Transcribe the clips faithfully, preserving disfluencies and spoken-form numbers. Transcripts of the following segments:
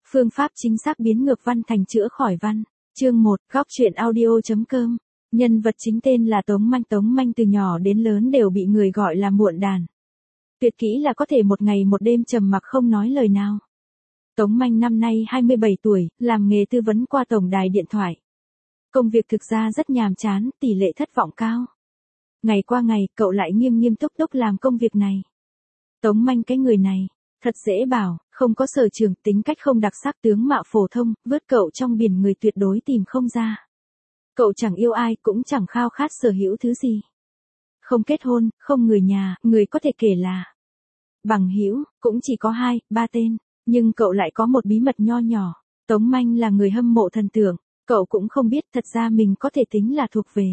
Phương pháp chính xác biến ngược văn thành chữa khỏi văn. Chương một, góc truyện audio.com. Nhân vật chính tên là Tống Manh. Tống Manh từ nhỏ đến lớn đều bị người gọi là muộn đàn. Tuyệt kỹ là có thể một ngày một đêm trầm mặc không nói lời nào. Tống Manh năm nay hai mươi bảy tuổi, làm nghề tư vấn qua tổng đài điện thoại. Công việc thực ra rất nhàm chán, tỷ lệ thất vọng cao. Ngày qua ngày, cậu lại nghiêm nghiêm túc túc làm công việc này. Tống Manh cái người này, thật dễ bảo, không có sở trường, tính cách không đặc sắc, tướng mạo phổ thông, vớt cậu trong biển người tuyệt đối tìm không ra. Cậu chẳng yêu ai, cũng chẳng khao khát sở hữu thứ gì. Không kết hôn, không người nhà, người có thể kể là bằng hữu, cũng chỉ có hai, ba tên. Nhưng cậu lại có một bí mật nho nhỏ. Tống Manh là người hâm mộ thần tượng. Cậu cũng không biết thật ra mình có thể tính là thuộc về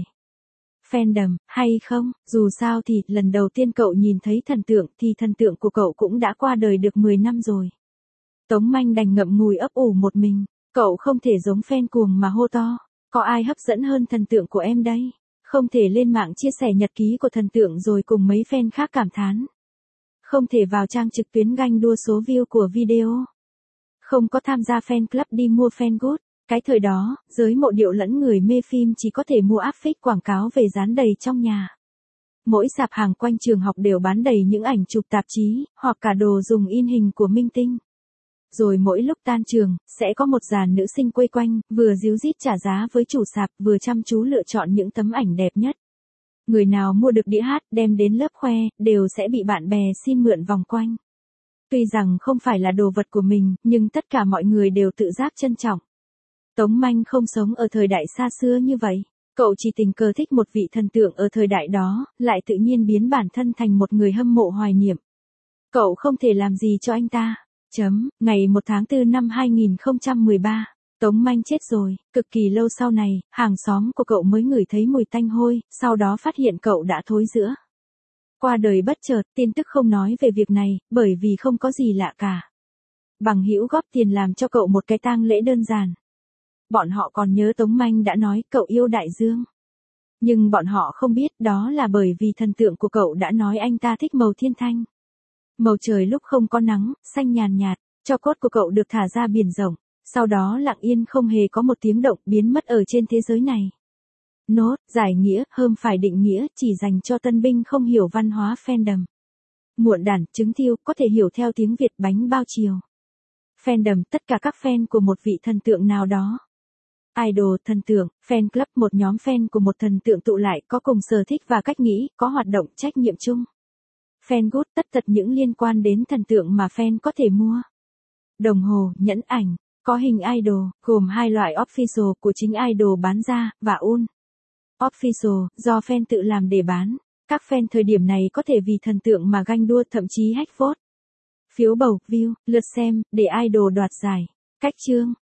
fandom, hay không, dù sao thì, lần đầu tiên cậu nhìn thấy thần tượng thì thần tượng của cậu cũng đã qua đời được mười năm rồi. Tống Manh đành ngậm ngùi ấp ủ một mình, cậu không thể giống fan cuồng mà hô to, có ai hấp dẫn hơn thần tượng của em đây, không thể lên mạng chia sẻ nhật ký của thần tượng rồi cùng mấy fan khác cảm thán. Không thể vào trang trực tuyến ganh đua số view của video. Không có tham gia fan club đi mua fan good. Cái thời đó, giới mộ điệu lẫn người mê phim chỉ có thể mua áp phích quảng cáo về dán đầy trong nhà. Mỗi sạp hàng quanh trường học đều bán đầy những ảnh chụp tạp chí, hoặc cả đồ dùng in hình của minh tinh. Rồi mỗi lúc tan trường, sẽ có một dàn nữ sinh quây quanh, vừa díu dít trả giá với chủ sạp, vừa chăm chú lựa chọn những tấm ảnh đẹp nhất. Người nào mua được đĩa hát đem đến lớp khoe, đều sẽ bị bạn bè xin mượn vòng quanh. Tuy rằng không phải là đồ vật của mình, nhưng tất cả mọi người đều tự giác trân trọng. Tống Manh không sống ở thời đại xa xưa như vậy. Cậu chỉ tình cờ thích một vị thần tượng ở thời đại đó, lại tự nhiên biến bản thân thành một người hâm mộ hoài niệm. Cậu không thể làm gì cho anh ta. Chấm, ngày một tháng tư năm hai nghìn không trăm mười ba, Tống Manh chết rồi. Cực kỳ lâu sau này, hàng xóm của cậu mới ngửi thấy mùi tanh hôi, sau đó phát hiện cậu đã thối rữa. Qua đời bất chợt, tin tức không nói về việc này, bởi vì không có gì lạ cả. Bằng hữu góp tiền làm cho cậu một cái tang lễ đơn giản. Bọn họ còn nhớ Tống Manh đã nói cậu yêu đại dương. Nhưng bọn họ không biết đó là bởi vì thần tượng của cậu đã nói anh ta thích màu thiên thanh. Màu trời lúc không có nắng, xanh nhàn nhạt, tro cốt của cậu được thả ra biển rộng, sau đó lặng yên không hề có một tiếng động biến mất ở trên thế giới này. Nốt, giải nghĩa, hôm phải định nghĩa, chỉ dành cho tân binh không hiểu văn hóa fandom. Muộn đản, trứng thiêu, có thể hiểu theo tiếng Việt bánh bao chiều. Fandom, tất cả các fan của một vị thần tượng nào đó. Idol, thần tượng, fan club, một nhóm fan của một thần tượng tụ lại, có cùng sở thích và cách nghĩ, có hoạt động trách nhiệm chung. Fan good, tất tật những liên quan đến thần tượng mà fan có thể mua. Đồng hồ, nhẫn ảnh, có hình idol, gồm hai loại official của chính idol bán ra, và un. Official, do fan tự làm để bán. Các fan thời điểm này có thể vì thần tượng mà ganh đua, thậm chí hack vote. Phiếu bầu, view, lượt xem, để idol đoạt giải. Cách chương,